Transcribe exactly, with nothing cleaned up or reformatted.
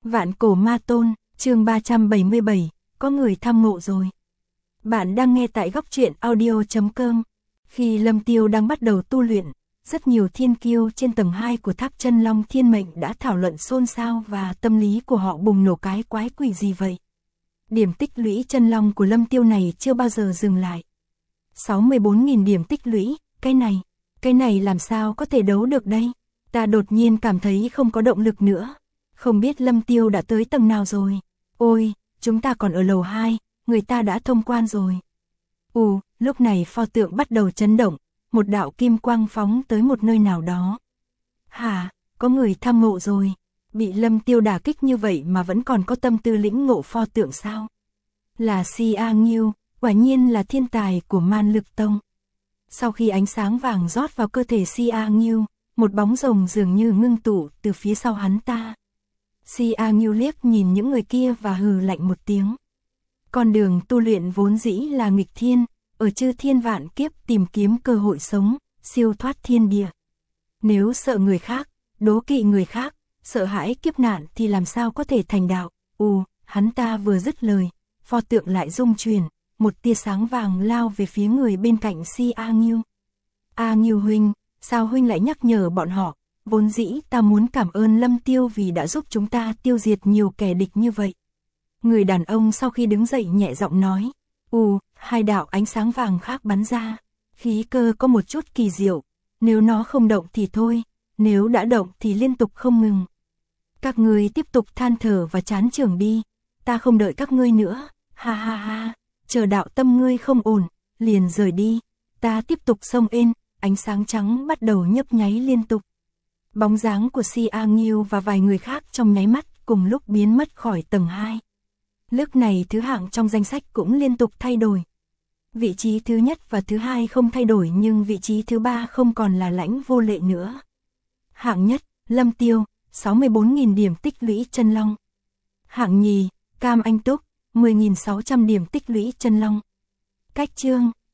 Vạn cổ ma tôn, chương ba trăm bảy mươi bảy, có người tham ngộ rồi. Bạn đang nghe tại góc truyện audio chấm com. Khi Lâm Tiêu đang bắt đầu tu luyện, rất nhiều thiên kiêu trên tầng hai của tháp chân long thiên mệnh đã thảo luận xôn xao và tâm lý của họ bùng nổ cái quái quỷ gì vậy. Điểm tích lũy chân long của Lâm Tiêu này chưa bao giờ dừng lại. sáu mươi bốn nghìn điểm tích lũy, cái này, cái này làm sao có thể đấu được đây? Ta đột nhiên cảm thấy không có động lực nữa. Không biết Lâm Tiêu đã tới tầng nào rồi. Ôi, chúng ta còn ở lầu hai, người ta đã thông quan rồi. Ù, lúc này pho tượng bắt đầu chấn động, một đạo kim quang phóng tới một nơi nào đó. Hả, có người tham ngộ rồi. Bị Lâm Tiêu đả kích như vậy mà vẫn còn có tâm tư lĩnh ngộ pho tượng sao? Là Si A Nghiêu, quả nhiên là thiên tài của Man Lực Tông. Sau khi ánh sáng vàng rót vào cơ thể Si A Nghiêu, một bóng rồng dường như ngưng tụ từ phía sau hắn ta. Si A Nghiêu liếc nhìn những người kia và hừ lạnh một tiếng. Con đường tu luyện vốn dĩ là nghịch thiên, ở chư thiên vạn kiếp tìm kiếm cơ hội sống, siêu thoát thiên địa. Nếu sợ người khác, đố kỵ người khác, sợ hãi kiếp nạn thì làm sao có thể thành đạo. Ù, hắn ta vừa dứt lời, pho tượng lại rung chuyển, một tia sáng vàng lao về phía người bên cạnh Si A Nghiêu. A Nghiêu huynh, sao huynh lại nhắc nhở bọn họ? Vốn dĩ ta muốn cảm ơn Lâm Tiêu vì đã giúp chúng ta tiêu diệt nhiều kẻ địch như vậy. Người đàn ông sau khi đứng dậy nhẹ giọng nói. Ù, hai đạo ánh sáng vàng khác bắn ra. Khí cơ có một chút kỳ diệu. Nếu nó không động thì thôi, nếu đã động thì liên tục không ngừng. Các ngươi tiếp tục than thở và chán chường đi. Ta không đợi các ngươi nữa. Ha ha ha, chờ đạo tâm ngươi không ổn, liền rời đi. Ta tiếp tục xông ên, ánh sáng trắng bắt đầu nhấp nháy liên tục. Bóng dáng của Si A Nghiêu và vài người khác trong nháy mắt cùng lúc biến mất khỏi tầng hai. Lúc này thứ hạng trong danh sách cũng liên tục thay đổi. Vị trí thứ nhất và thứ hai không thay đổi nhưng vị trí thứ ba không còn là Lãnh Vô Lệ nữa. Hạng nhất, Lâm Tiêu, sáu mươi bốn nghìn điểm tích lũy chân long. Hạng nhì, Cam Anh Túc, mười nghìn sáu trăm điểm tích lũy chân long. Cách chương,